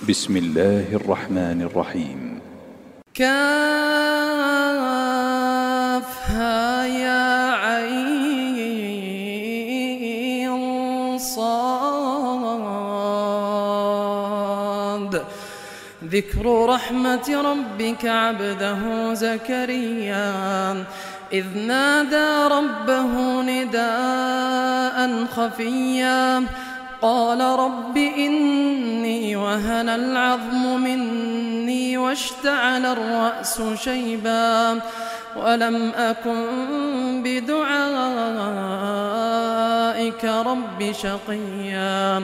بسم الله الرحمن الرحيم. كافها يا عين صاد. ذكر رحمة ربك عبده زكريا إذ نادى ربه نداء خفيا قال رب إني وهن العظم مني واشتعل الرأس شيبا ولم أكن بدعائك رب شقيا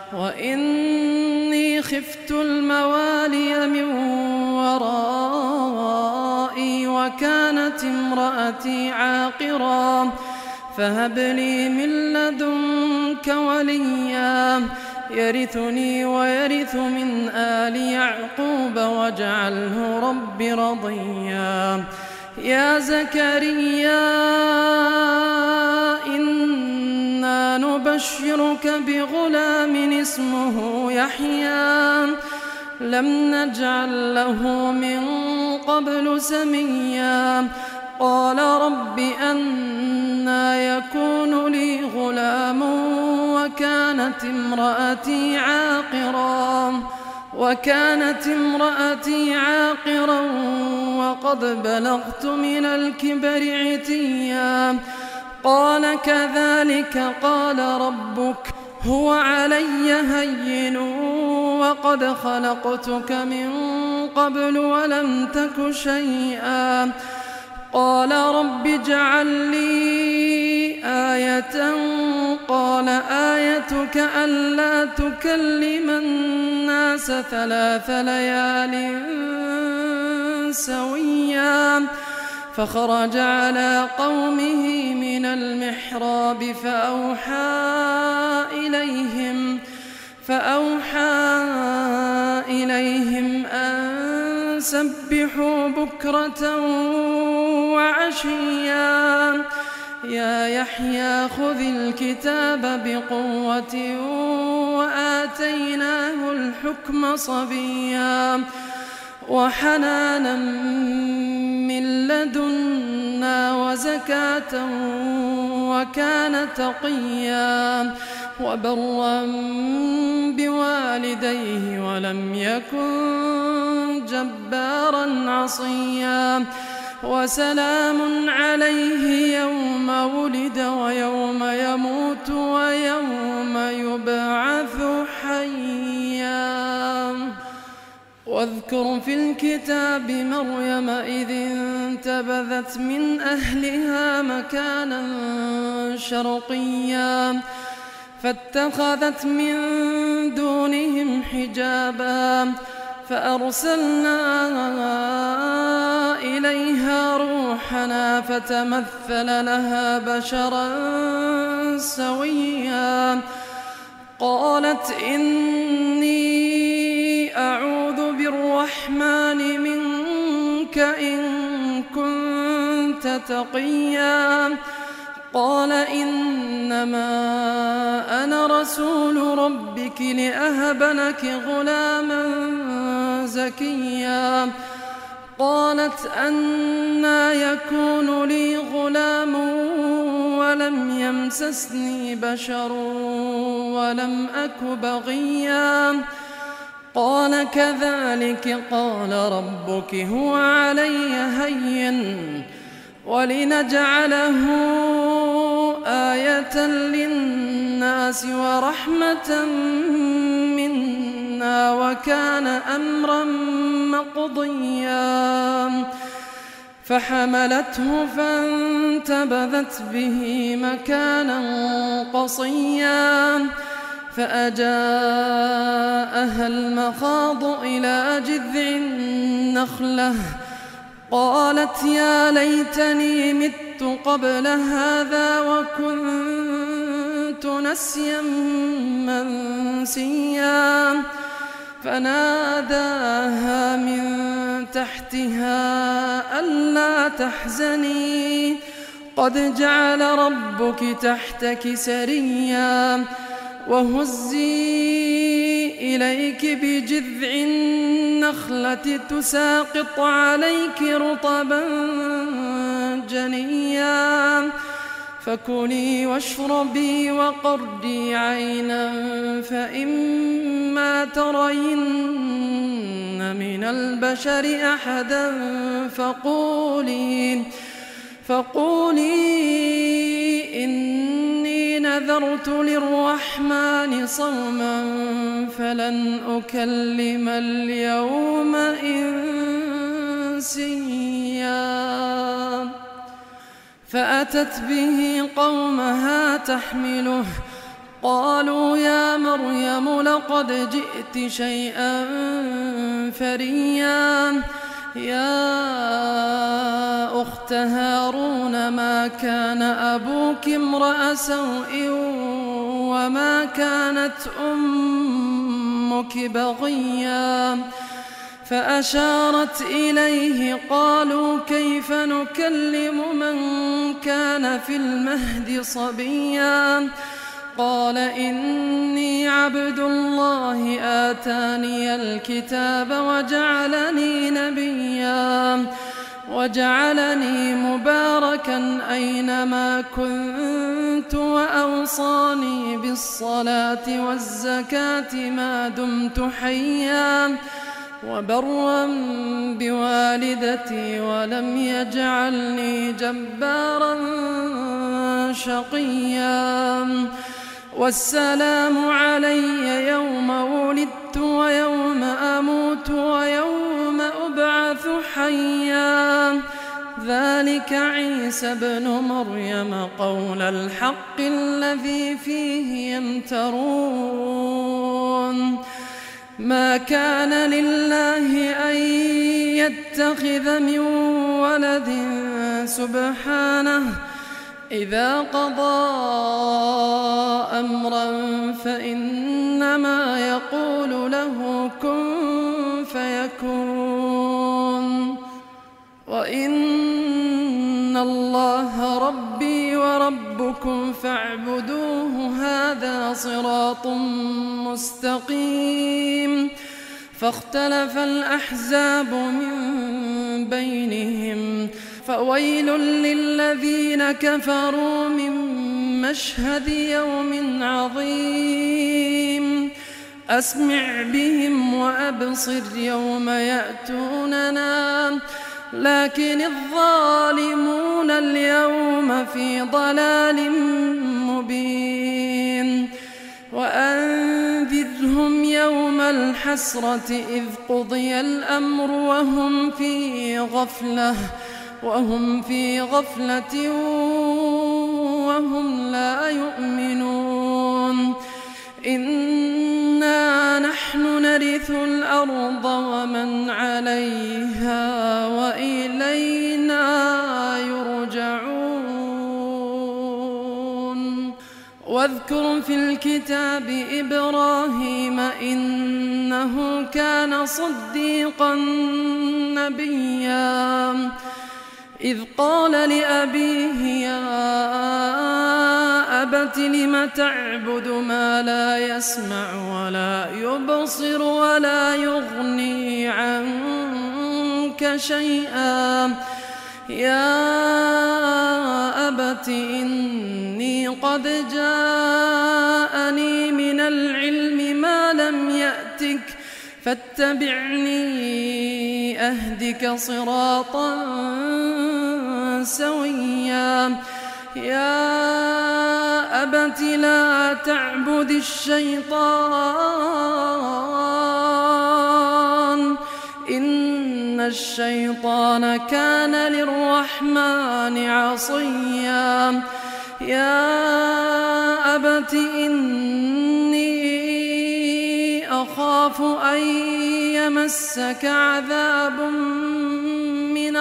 وإني خفت الموالي من ورائي وكانت امرأتي عاقرا فهب لي من لدنك وليا يرثني ويرث من آل يعقوب واجعله رب رضيا. يا زكريا إنا نبشرك بغلام اسمه يحيى لم نجعل له من قبل سميا قال رب أنى يكون لي غلام وكانت امرأتي عاقرا وقد بلغت من الكبر عتيا قال كذلك قال ربك هو علي هين وقد خلقتك من قبل ولم تك شيئا قال رب اجعل لي آية قال آيتك ألا تكلم الناس 3 ليال سويا فخرج على قومه من المحراب فأوحى إليهم أن سبحوا بكرة وعشيا يا يحيى خذ الكتاب بقوة وآتيناه الحكم صبيا وحنانا من لدنا وزكاة وكان تقيا وبرا بوالديه ولم يكن جبارا عصيا وسلام عليه يوم ولد ويوم يموت ويوم يبعث حيا. واذكر في الكتاب مريم إذ انتبذت من أهلها مكانا شرقيا فاتخذت من دونهم حجابا فأرسلنا إليها روحنا فتمثل لها بشرا سويا قالت إني أعوذ بالرحمن منك إن كنت تقيا قال إنما أنا رسول ربك لأهب لك غلاما زكيا قالت أنى يكون لي غلام ولم يمسسني بشر ولم أك بغيا قال كذلك قال ربك هو علي هين ولنجعله آية للناس ورحمة منا وكان أمرا مقضيا فحملته فانتبذت به مكانا قصيا فأجاءها المخاض إلى جذع النخلة قالت يا ليتني مت قبل هذا وكنت نسيا منسيا فناداها من تحتها ألا تحزني قد جعل ربك تحتك سريا وهزي إليك بجذع النخلة تساقط عليك رطبا جنيا فكلي واشربي وقري عينا فإما ترين من البشر أحدا فقولي إني نذرت للرحمن صوما فلن أكلم اليوم إنسيا فأتت به قومها تحمله قالوا يا مريم لقد جئت شيئا فريا يا أخت هارون ما كان أبوك امرأ سوء وما كانت أمك بغيا فأشارت إليه قالوا كيف نكلم من كان في المهد صبيا قال إني عبد الله آتاني الكتاب وجعلني نبيا وجعلني مباركا أينما كنت وأوصاني بالصلاة والزكاة ما دمت حيا وبرا بوالدتي ولم يجعلني جبارا شقيا والسلام علي يوم ولدت ويوم أموت ويوم أبعث حيا ذلك عيسى ابن مريم قول الحق الذي فيه يمترون ما كان لله أن يتخذ من ولد سبحانه إذا قضى أمرا فإنما يقول له كن فيكون وإن الله ربي وربكم فاعبدوه هذا صراط مستقيم فاختلف الأحزاب من بينهم فويل للذين كفروا من مشهد يوم عظيم أسمع بهم وأبصر يوم يأتوننا لكن الظالمون اليوم في ضلال مبين وأنذرهم يوم الحسرة إذ قضي الأمر وهم في غفلة وهم لا يؤمنون إنا نحن نرث الأرض ومن عليها وإلينا يرجعون واذكر في الكتاب إبراهيم إنه كان صديقا نبيا إذ قال لأبيه يا أبت لم تعبد ما لا يسمع ولا يبصر ولا يغني عنك شيئا يا أبت إني قد جاءني من العلم ما لم يأتك فاتبعني أهدك صراطا سويا يا أبت لا تعبد الشيطان إن الشيطان كان للرحمن عصيا يا أبت إني أخاف أن يمسك عذاب من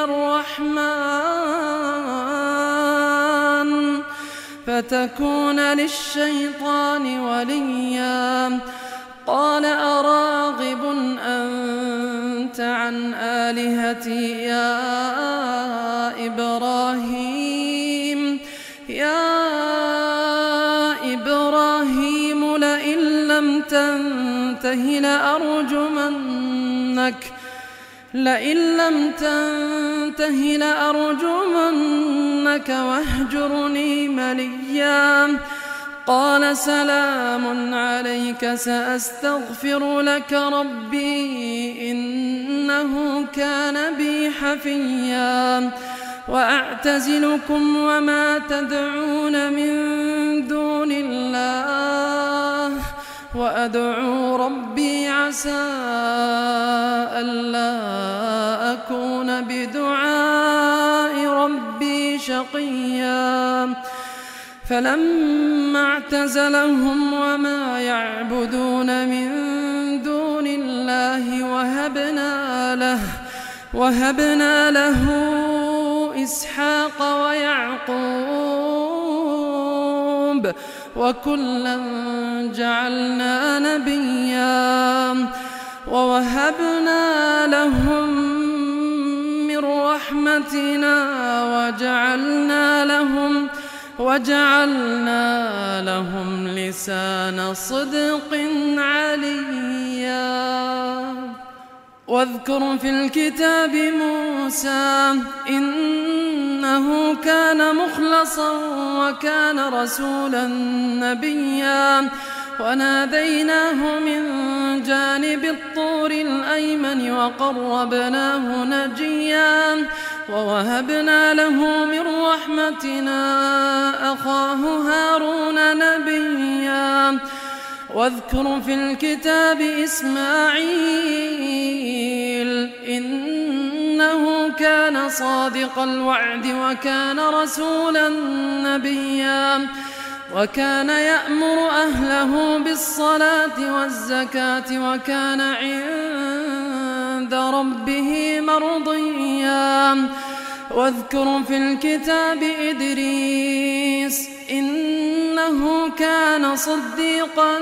الرحمن فتكون للشيطان وليا قال أراغب أنت عن آلهتي يا إبراهيم تنته لأرجمنك واهجرني مليا. قال سلام عليك سأستغفر لك ربي إنه كان بي حفيا. وأعتزلكم وما تدعون من دون الله وأدعو ربي عسى ألا أكون بدعاء ربي شقيا. فلما اعتزلهم وما يعبدون من دون الله وهبنا له إسحاق ويعقوب وكلا جعلنا نبيا. ووهبنا لهم من رحمتنا وجعلنا لهم لسان صدق عليا. واذكر في الكتاب موسى إنه كان مخلصا وكان رسولا نبيا. وناديناه من جانب الطور الأيمن وقربناه نجيا. ووهبنا له من رحمتنا أخاه هارون نبيا. واذكر في الكتاب إسماعيل إنه كان صادق الوعد وكان رسولا نبيا. وكان يأمر أهله بالصلاة والزكاة وكان عند ربه مرضيا. واذكر في الكتاب إدريس إنه كان صديقا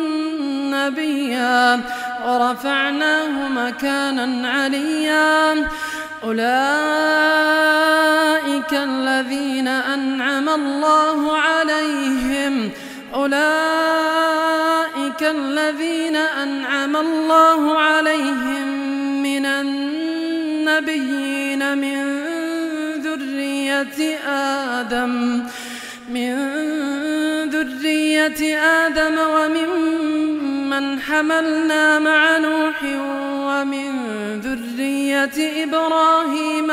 نبيا. ورفعناه مكانا عليا. أولئك الذين أنعم الله عليهم من النبيين من ذرية آدم وممن حملنا مع نوح ومن ذرية إبراهيم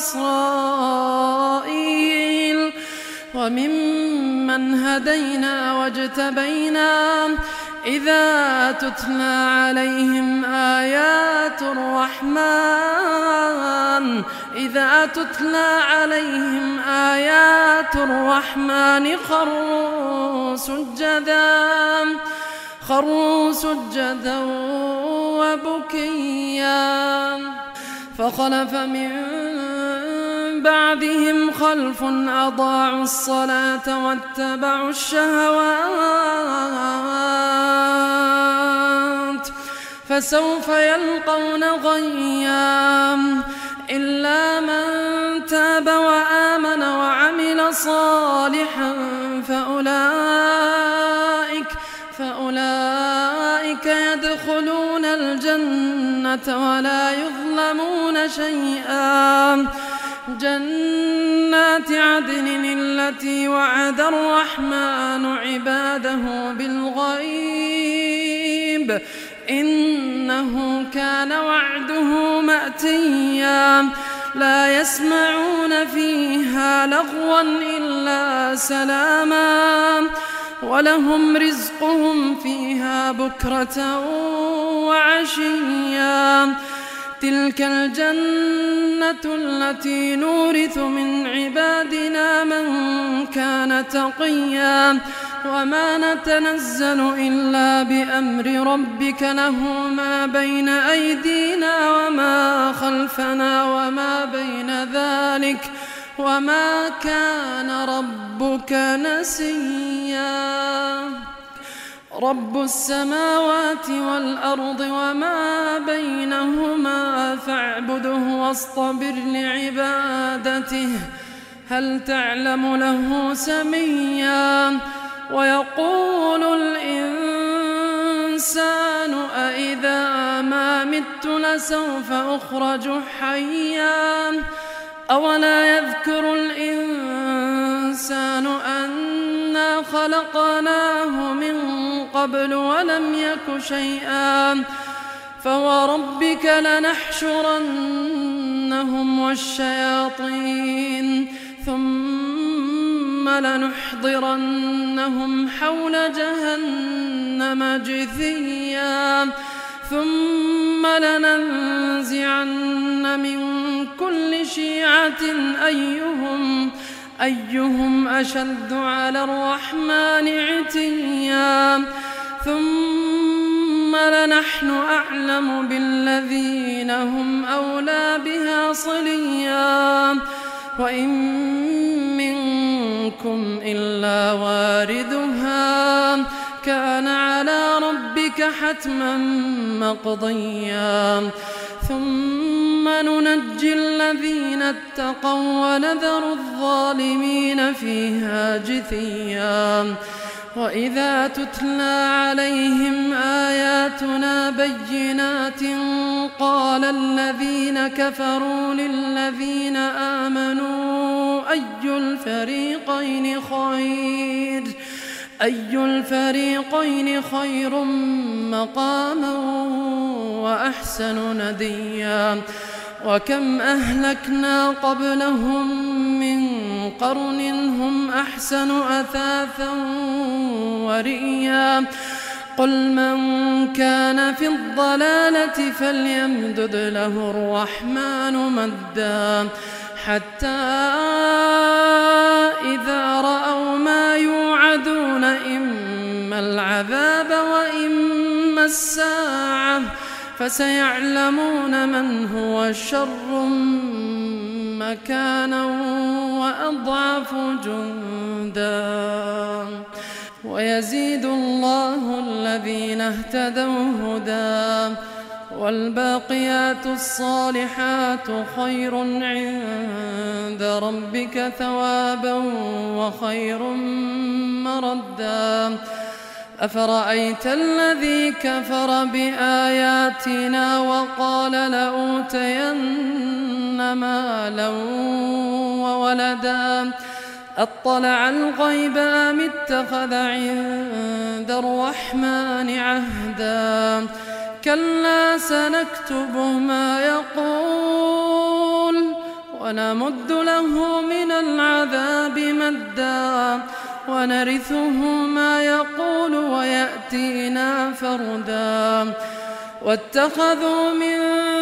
وإسرائيل وممن هدينا واجتبينا. إذا تتلى عليهم آيات الرحمن خروا سجدا وبكيا. فخلف من بعدهم خلف أضاعوا الصلاة واتبعوا الشهوات فسوف يلقون غيا. إلا من تاب وآمن وعمل صالحا فأولئك يدخلون الجنة ولا يظلمون شيئا. جنات عدن التي وعد الرحمن عباده بالغيب إنه كان وعده مأتيا. لا يسمعون فيها لغوا إلا سلاما ولهم رزقهم فيها بكرة وعشيا. تلك الجنة التي نورث من عبادنا من كان تقيا. وما نتنزل إلا بأمر ربك له ما بين أيدينا وما خلفنا وما بين ذلك وما كان ربك نسيا. رب السماوات والأرض وما بينهما فاعبده واصطبر لعبادته هل تعلم له سميا. ويقول الإنسان الإنسان أإذا ما مت لسوف أخرج حيا أولا يذكر الإنسان أنا خلقناه من قبل ولم يك شيئا فوربك لنحشرنهم والشياطين ثم لنحضرنهم حول جهنم جثيا ثم لننزعن من كل شيعة أيهم أشد على الرحمن عتيا ثم لنحن أعلم بالذين هم أولى بها صليا وإن منكم إلا واردها كان على ربك حتما مقضيا ثم ننجي الذين اتقوا ونذر الظالمين فيها جثيا وإذا تتلى عليهم آياتنا بينات قال الذين كفروا للذين آمنوا أي الفريقين خير مقاما وأحسن نديا وكم أهلكنا قبلهم من قرن هم أحسن أثاثا ورئيا قل من كان في الضلالة فليمدد له الرحمن مدا حتى إذا رأوا ما يوعدون إما العذاب وإما الساعة فسيعلمون من هو شر مكانا وأضعف جندا ويزيد الله الذين اهتدوا هدى والباقيات الصالحات خير عند ربك ثوابا وخير مردا أفرأيت الذي كفر بآياتنا وقال لأوتين مالا وولدا أطلع الغيب أم اتخذ عند الرحمن عهدا كلا سنكتب ما يقول ونمد له من العذاب مدا ونرثه ما يقول ويأتينا فردا واتخذوا من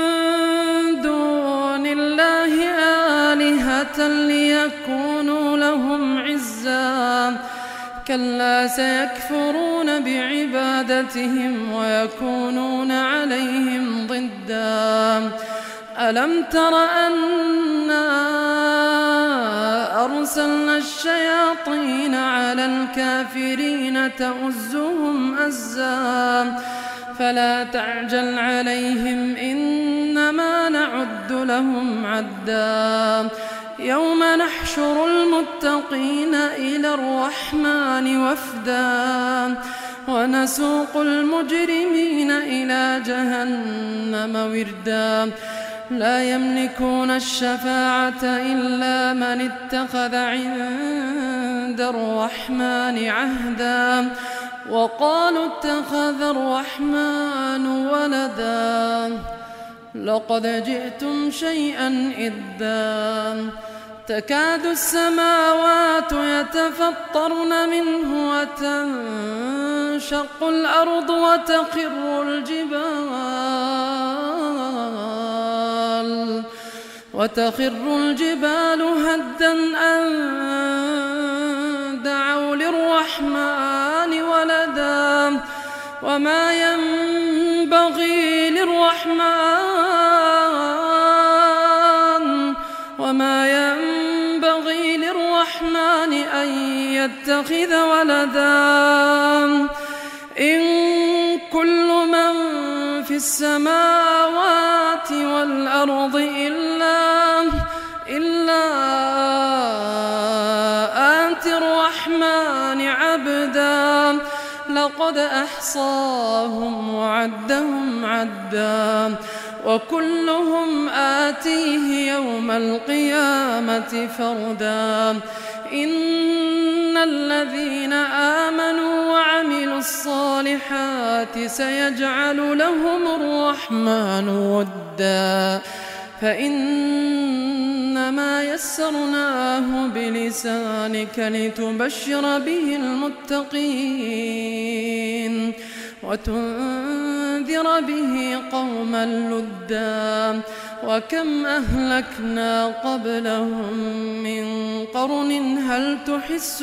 دون الله آلهة ليكونوا لهم عزا كلا سيكفرون بعبادتهم ويكونون عليهم ضدا ألم تر أنا أرسلنا الشياطين على الكافرين تؤزهم أزا فلا تعجل عليهم إنما نعد لهم عدا يوم نحشر المتقين إلى الرحمن وفدا ونسوق المجرمين إلى جهنم وردا لا يملكون الشفاعة إلا من اتخذ عند الرحمن عهدا وقالوا اتخذ الرحمن ولدا لقد جئتم شيئا إدا تكاد السماوات يتفطرن منه وتنشق الأرض وتخر الجبال هدا أن دعوا للرحمن ولدا وما ينبغي للرحمن أن يتخذ ولدا إن كل من في السماوات والأرض إلا آتي الرحمن عبدا لقد أحصاهم وعدهم عدا وكلهم آتيه يوم القيامة فردا إن الذين آمنوا وعملوا الصالحات سيجعل لهم الرحمن ودا فإنما يسرناه بلسانك لتبشر به المتقين وتنذر به قوما لدا وكم أهلكنا قبلهم من قرن هل تحس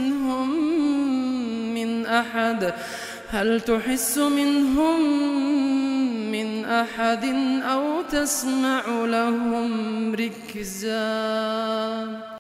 منهم من أحد أو تسمع لهم ركزا.